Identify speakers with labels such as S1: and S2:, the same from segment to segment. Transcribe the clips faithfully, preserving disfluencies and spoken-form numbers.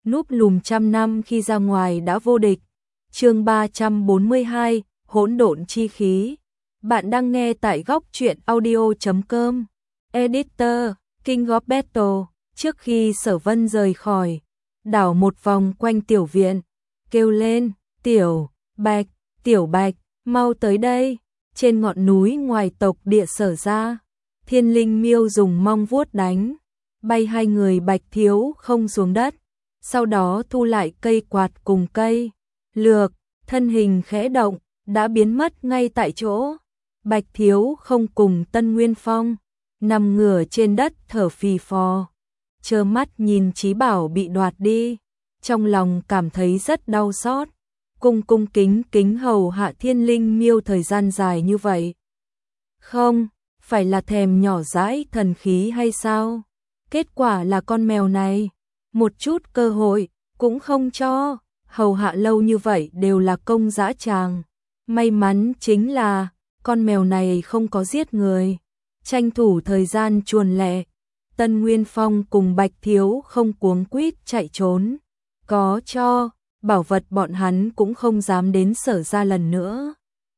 S1: núp lùm trăm năm khi ra ngoài đã vô địch. Chương ba trăm bốn mươi hai, hỗn độn chi khí. Bạn đang nghe tại góc truyện audio chấm com. Editor, King of Battle. Trước khi Sở Vân rời khỏi, đảo một vòng quanh tiểu viện, kêu lên, "Tiểu Bạch, Tiểu Bạch, mau tới đây." Trên ngọn núi ngoài tộc địa Sở ra, Thiên Linh Miêu dùng mong vuốt đánh, bay hai người Bạch Thiếu không xuống đất, sau đó thu lại cây quạt cùng cây lược, thân hình khẽ động, đã biến mất ngay tại chỗ. Bạch Thiếu không cùng Tân Nguyên Phong, nằm ngửa trên đất thở phì phò, trơ mắt nhìn Chí Bảo bị đoạt đi, trong lòng cảm thấy rất đau xót. Cung cung kính kính hầu hạ Thiên Linh Miêu thời gian dài như vậy, không phải là thèm nhỏ dãi thần khí hay sao? Kết quả là con mèo này một chút cơ hội cũng không cho, hầu hạ lâu như vậy đều là công dã tràng. May mắn chính là con mèo này không có giết người, tranh thủ thời gian chuồn lẹ. Tân Nguyên Phong cùng Bạch Thiếu không cuống quýt chạy trốn, có cho bảo vật bọn hắn cũng không dám đến Sở ra lần nữa.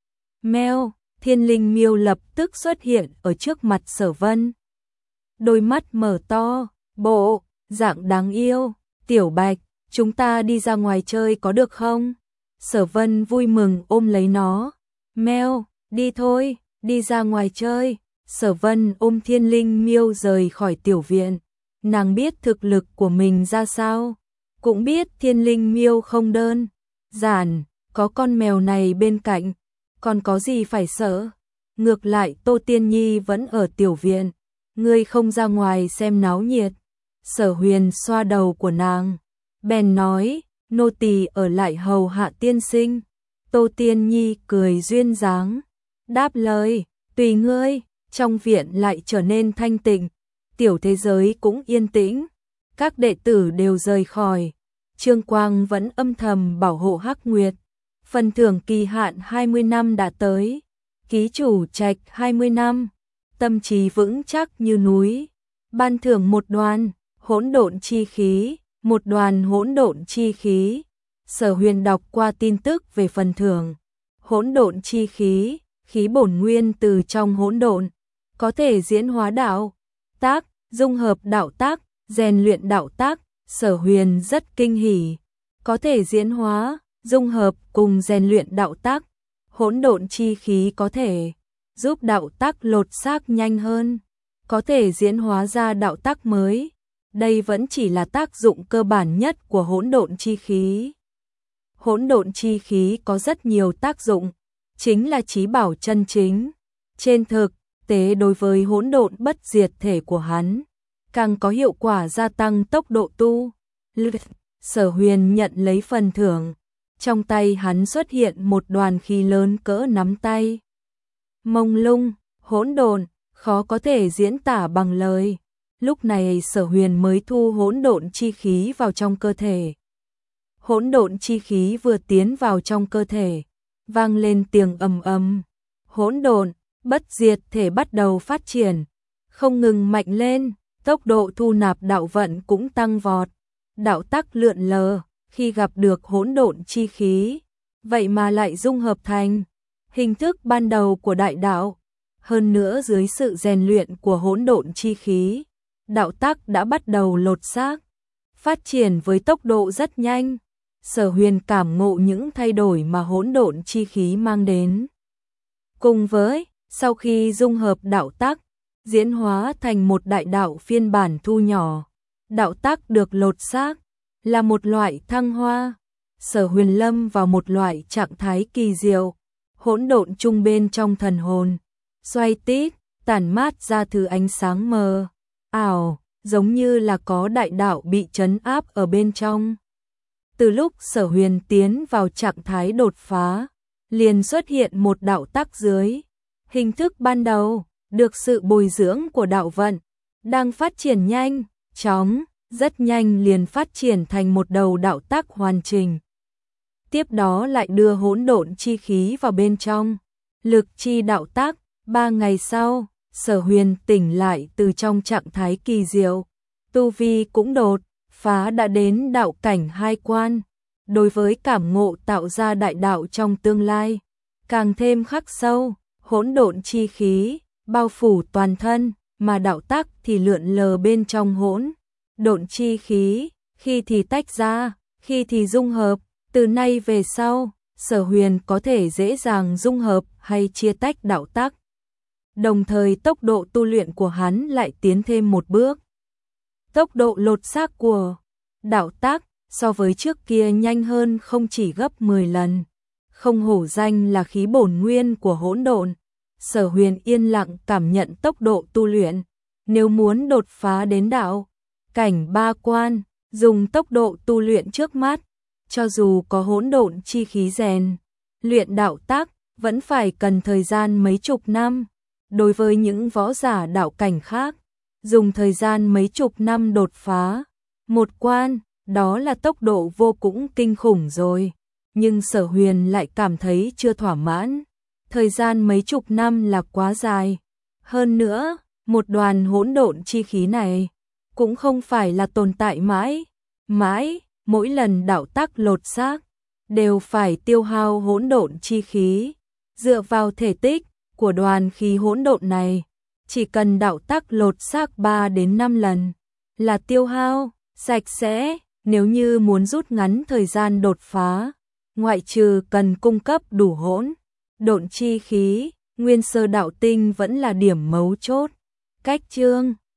S1: Mèo, Thiên Linh Miêu lập tức xuất hiện ở trước mặt Sở Vân. Đôi mắt mở to, bộ dạng đáng yêu, "Tiểu Bạch, chúng ta đi ra ngoài chơi có được không?" Sở Vân vui mừng ôm lấy nó. "Mèo, đi thôi, đi ra ngoài chơi." Sở Vân ôm Thiên Linh Miêu rời khỏi tiểu viện. Nàng biết thực lực của mình ra sao, cũng biết Thiên Linh Miêu không đơn giản, có con mèo này bên cạnh, còn có gì phải sợ. Ngược lại Tô Tiên Nhi vẫn ở tiểu viện, ngươi không ra ngoài xem náo nhiệt. Sở Huyền xoa đầu của nàng, bèn nói, nô tỳ ở lại hầu hạ tiên sinh. Tô Tiên Nhi cười duyên dáng, đáp lời, tùy ngươi. Trong viện lại trở nên thanh tịnh, tiểu thế giới cũng yên tĩnh, các đệ tử đều rời khỏi. Trương Quang vẫn âm thầm bảo hộ Hắc Nguyệt. Phần thưởng kỳ hạn hai mươi năm đã tới, ký chủ trạch hai mươi năm, tâm trí vững chắc như núi. Ban thưởng một đoàn hỗn độn chi khí, một đoàn hỗn độn chi khí. Sở Huyền đọc qua tin tức về phần thưởng. Hỗn độn chi khí, khí bổn nguyên từ trong hỗn độn, có thể diễn hóa đạo tác, dung hợp đạo tác, rèn luyện đạo tác. Sở Huyền rất kinh hỉ, có thể diễn hóa, dung hợp cùng rèn luyện đạo tác. Hỗn độn chi khí có thể giúp đạo tác lột xác nhanh hơn, có thể diễn hóa ra đạo tác mới. Đây vẫn chỉ là tác dụng cơ bản nhất của hỗn độn chi khí. Hỗn độn chi khí có rất nhiều tác dụng, chính là chí bảo chân chính. Trên thực tế đối với hỗn độn bất diệt thể của hắn, càng có hiệu quả gia tăng tốc độ tu. Sở Huyền nhận lấy phần thưởng, trong tay hắn xuất hiện một đoàn khí lớn cỡ nắm tay. Mông lung, hỗn độn, khó có thể diễn tả bằng lời. Lúc này Sở Huyền mới thu hỗn độn chi khí vào trong cơ thể. Hỗn độn chi khí vừa tiến vào trong cơ thể, vang lên tiếng ầm ầm. Hỗn độn bất diệt thể bắt đầu phát triển, không ngừng mạnh lên, tốc độ thu nạp đạo vận cũng tăng vọt. Đạo tắc lượn lờ, khi gặp được hỗn độn chi khí, vậy mà lại dung hợp thành hình thức ban đầu của đại đạo. Hơn nữa dưới sự rèn luyện của hỗn độn chi khí, đạo tắc đã bắt đầu lột xác, phát triển với tốc độ rất nhanh. Sở Huyền cảm ngộ những thay đổi mà hỗn độn chi khí mang đến. Cùng với, sau khi dung hợp đạo tắc, diễn hóa thành một đại đạo phiên bản thu nhỏ, đạo tắc được lột xác, là một loại thăng hoa. Sở Huyền lâm vào một loại trạng thái kỳ diệu, hỗn độn chung bên trong thần hồn, xoay tít, tản mát ra thứ ánh sáng mờ ảo, giống như là có đại đạo bị trấn áp ở bên trong. Từ lúc Sở Huyền tiến vào trạng thái đột phá, liền xuất hiện một đạo tắc dưới hình thức ban đầu, được sự bồi dưỡng của đạo vận, đang phát triển nhanh, chóng, rất nhanh liền phát triển thành một đầu đạo tắc hoàn chỉnh. Tiếp đó lại đưa hỗn độn chi khí vào bên trong, lực chi đạo tắc. Ba ngày sau, Sở Huyền tỉnh lại từ trong trạng thái kỳ diệu, tu vi cũng đột phá đã đến đạo cảnh hai quan, đối với cảm ngộ tạo ra đại đạo trong tương lai, càng thêm khắc sâu, hỗn độn chi khí, bao phủ toàn thân, mà đạo tắc thì lượn lờ bên trong hỗn độn chi khí, khi thì tách ra, khi thì dung hợp, từ nay về sau, Sở Huyền có thể dễ dàng dung hợp hay chia tách đạo tắc. Đồng thời tốc độ tu luyện của hắn lại tiến thêm một bước. Tốc độ lột xác của đạo tắc so với trước kia nhanh hơn không chỉ gấp mười lần. Không hổ danh là khí bổn nguyên của hỗn độn. Sở Huyền yên lặng cảm nhận tốc độ tu luyện. Nếu muốn đột phá đến đạo cảnh ba quan, dùng tốc độ tu luyện trước mắt, cho dù có hỗn độn chi khí rèn luyện đạo tắc, vẫn phải cần thời gian mấy chục năm. Đối với những võ giả đạo cảnh khác, dùng thời gian mấy chục năm đột phá một quan, đó là tốc độ vô cùng kinh khủng rồi. Nhưng Sở Huyền lại cảm thấy chưa thỏa mãn. Thời gian mấy chục năm là quá dài. Hơn nữa, một đoàn hỗn độn chi khí này cũng không phải là tồn tại mãi. Mãi, mỗi lần đạo tắc lột xác đều phải tiêu hao hỗn độn chi khí. Dựa vào thể tích của đoàn khí hỗn độn này, chỉ cần đạo tắc lột xác ba đến năm lần là tiêu hao sạch sẽ. Nếu như muốn rút ngắn thời gian đột phá, ngoại trừ cần cung cấp đủ hỗn độn chi khí, nguyên sơ đạo tinh vẫn là điểm mấu chốt. Cách chương